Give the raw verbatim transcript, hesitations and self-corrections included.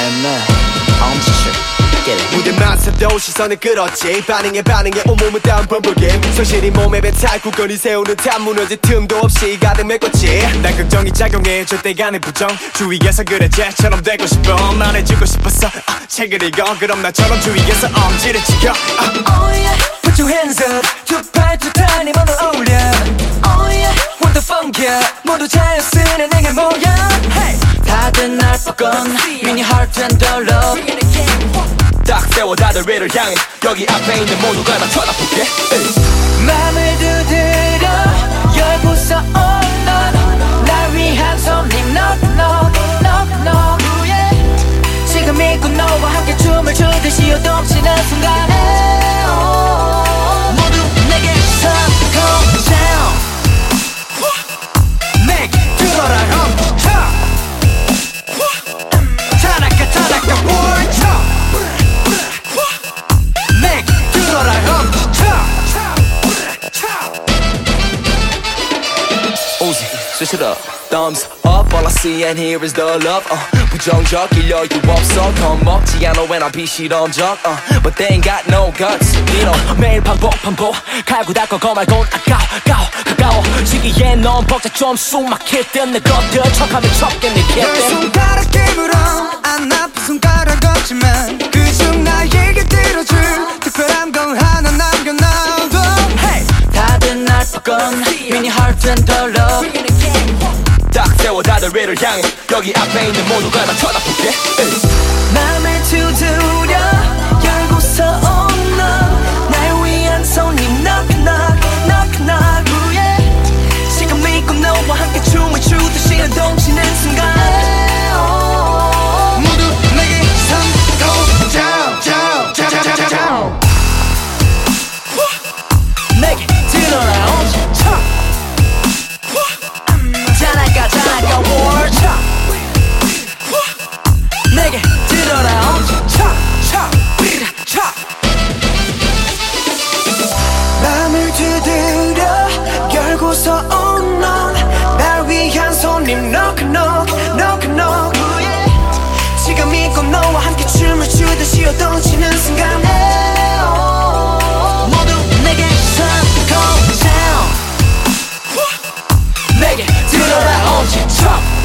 man 엄지척 무대 마사도 시선을 끌었지 반응에 반응에 온몸은 다운 범벅임 성실히 몸에 뱉어 굳건히 세우는 탑 무너질 틈도 없이 가득 메꿨지 난 걱정이 작용해 절대 간의 부정 주위에서 그래 쟤처럼 되고 싶어 말해주고 싶었어 아, 책을 읽어 그럼 나처럼 주위에서 엄지를 지켜 아. Oh yeah Put your hands up 두 팔 두 탄이 모두 어울려 Oh yeah What the funk yeah 모두 자연스레 내게 모여 Hey 다들 날 뻗건 미니 heart and the love 딱 세워 다들 위를 향해 여기 앞에 있는 모두가 다 쳐다볼게 맘을 두드려 열고서 온 넌 날 위한 손님 knock knock knock knock yeah. 지금 있고 너와 함께 춤을 추듯이 요동치는 순간에 모두 내게 come down 내게 들어라 훔쳐 타나카 타나카 볼 Uzi, switch it up Thumbs up, all I see and hear is the love uh, 부정적일 여유 없어 겁먹지 않아 when I be 실험적 uh, But they ain't got no guts you know. 매일 반복 반복 갈고 닦고 거 말곤 아까워 가워 가까워 시기에 넌 벅차 좀 숨막힐 듯내 것들 척하면 척겠네 열 손가락 깨물어 안 아픈 손가락 없지만 그중 나에게 들어줄 특별한 건 하나 남겨놔도 Hey 다들 날 뻗건 미니 heart and the love 딱 세워 다들 위를 향해 여기 앞에 있는 모두가 다 쳐다볼게 맘을 두드려 열고서 온 넌 날 위한 손님 knock knock knock knock yeah. 지금 믿고 너와 함께 춤을 추듯이 동치는 순간에 모두 내게 손 go down down down down down 내게 들어라 엄지척 자나가 자나가 월척 내게 들어라 엄지척 척 척 맘을 두드려 열고서 온 넌 날 위한 손님 knock knock knock knock 지금 있고 너와 함께 춤을 추듯이 요동치는 순간에 모두 내게 손 go down 내게 들어라 엄지척